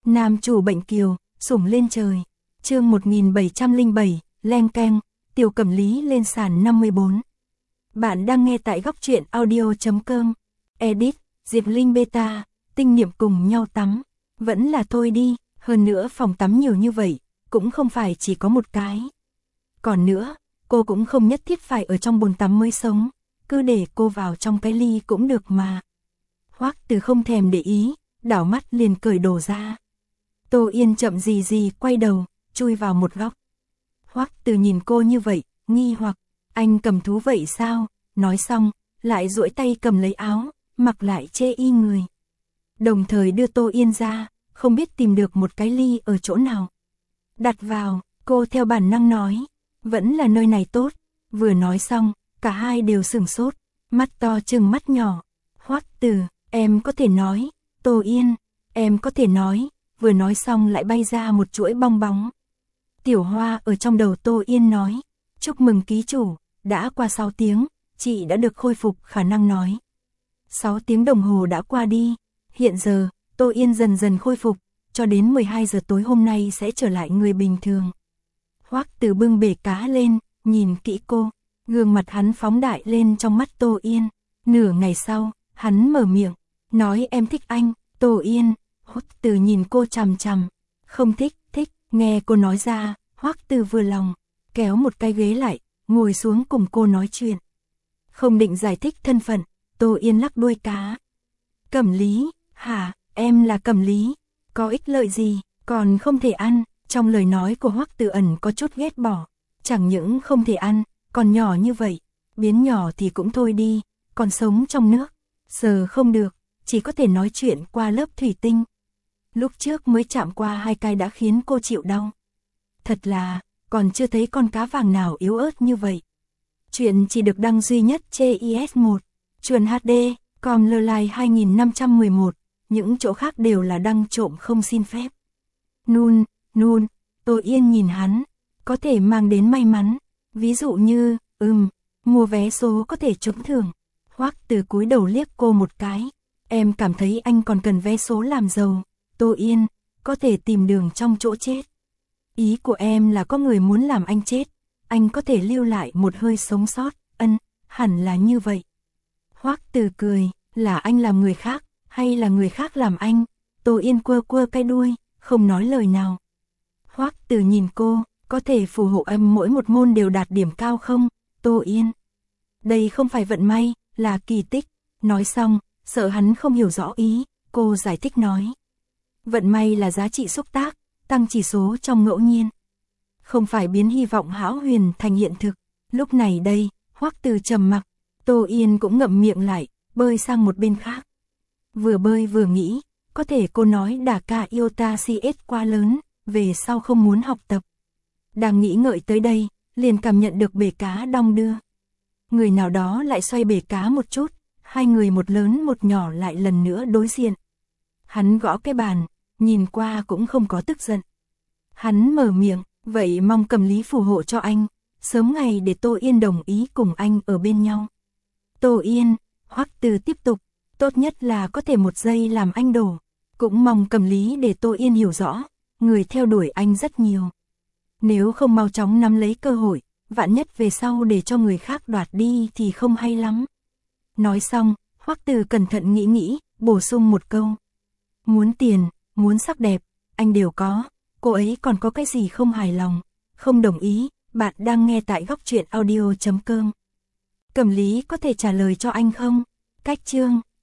Nam chủ bệnh kiều, sủng lên trời. Chương 1707, leng keng, Tiểu Cẩm Lý lên sàn 54. Bạn đang nghe tại góc truyện audio.com. Edit, Diệp Linh Beta, tinh niệm cùng nhau tắm. Vẫn là thôi đi, hơn nữa phòng tắm nhiều như vậy, cũng không phải chỉ có một cái. Còn nữa, cô cũng không nhất thiết phải ở trong bồn tắm mới sống, cứ để cô vào trong cái ly cũng được mà. Hoắc Từ không thèm để ý, đảo mắt liền cởi đồ ra. Tô Yên chậm gì gì quay đầu, chui vào một góc. Hoắc Từ nhìn cô như vậy, nghi hoặc, anh cầm thú vậy sao? Nói xong, lại duỗi tay cầm lấy áo, mặc lại chê y người. Đồng thời đưa Tô Yên ra, không biết tìm được một cái ly ở chỗ nào. Đặt vào, cô theo bản năng nói, vẫn là nơi này tốt. Vừa nói xong, cả hai đều sửng sốt, mắt to trừng mắt nhỏ. Hoắc Từ, em có thể nói. Tô Yên, em có thể nói. Vừa nói xong lại bay ra một chuỗi bong bóng. Tiểu Hoa ở trong đầu Tô Yên nói, chúc mừng ký chủ, đã qua 6 tiếng, chị đã được khôi phục khả năng nói. 6 tiếng đồng hồ đã qua đi, hiện giờ, Tô Yên dần dần khôi phục, cho đến 12 giờ tối hôm nay sẽ trở lại người bình thường. Hoắc Từ bưng bể cá lên, nhìn kỹ cô, gương mặt hắn phóng đại lên trong mắt Tô Yên. Nửa ngày sau, hắn mở miệng, nói em thích anh. Tô Yên, Hoắc Từ nhìn cô chằm chằm, không thích, thích. Nghe cô nói ra, Hoắc Từ vừa lòng, kéo một cái ghế lại, ngồi xuống cùng cô nói chuyện. Không định giải thích thân phận, Tô Yên lắc đuôi cá. Cẩm Lý, hả, em là Cẩm Lý, có ích lợi gì, còn không thể ăn. Trong lời nói của Hoắc Từ ẩn có chút ghét bỏ, chẳng những không thể ăn, còn nhỏ như vậy, biến nhỏ thì cũng thôi đi, còn sống trong nước, giờ không được, chỉ có thể nói chuyện qua lớp thủy tinh. Lúc trước mới chạm qua 2 cái đã khiến cô chịu đau. Thật là, còn chưa thấy con cá vàng nào yếu ớt như vậy. Chuyện chỉ được đăng duy nhất trên IS1, Chuồn HD, com Lơ 2511, những chỗ khác đều là đăng trộm không xin phép. Nun, Tô Yên nhìn hắn, có thể mang đến may mắn, ví dụ như, mua vé số có thể trúng thưởng. Hoắc Từ cúi đầu liếc cô một cái, em cảm thấy anh còn cần vé số làm giàu. Tô Yên, có thể tìm đường trong chỗ chết. Ý của em là có người muốn làm anh chết, anh có thể lưu lại một hơi sống sót. Hẳn là như vậy. Hoắc Từ cười, là anh làm người khác, hay là người khác làm anh? Tô Yên quơ quơ cái đuôi, không nói lời nào. Hoắc Từ nhìn cô, có thể phù hộ em mỗi một môn đều đạt điểm cao không? Tô Yên, đây không phải vận may, là kỳ tích. Nói xong, sợ hắn không hiểu rõ ý, cô giải thích nói. Vận may là giá trị xúc tác, tăng chỉ số trong ngẫu nhiên. Không phải biến hy vọng hão huyền thành hiện thực. Lúc này đây, Hoắc Từ trầm mặc, Tô Yên cũng ngậm miệng lại, bơi sang một bên khác. Vừa bơi vừa nghĩ, có thể cô nói đả ca iota CS quá lớn, về sau không muốn học tập. Đang nghĩ ngợi tới đây, liền cảm nhận được bể cá đong đưa. Người nào đó lại xoay bể cá một chút, hai người một lớn một nhỏ lại lần nữa đối diện. Hắn gõ cái bàn, nhìn qua cũng không có tức giận. Hắn mở miệng, vậy mong Cẩm Lý phù hộ cho anh, sớm ngày để Tô Yên đồng ý cùng anh ở bên nhau. Tô Yên, Hoắc Từ tiếp tục, tốt nhất là có thể một giây làm anh đổ. Cũng mong Cẩm Lý để Tô Yên hiểu rõ, người theo đuổi anh rất nhiều. Nếu không mau chóng nắm lấy cơ hội, vạn nhất về sau để cho người khác đoạt đi thì không hay lắm. Nói xong, Hoắc Từ cẩn thận nghĩ, bổ sung một câu. Muốn tiền, muốn sắc đẹp, anh đều có, cô ấy còn có cái gì không hài lòng, không đồng ý. Bạn đang nghe tại góc truyện audio.com. Cẩm Lý có thể trả lời cho anh không? Cách chương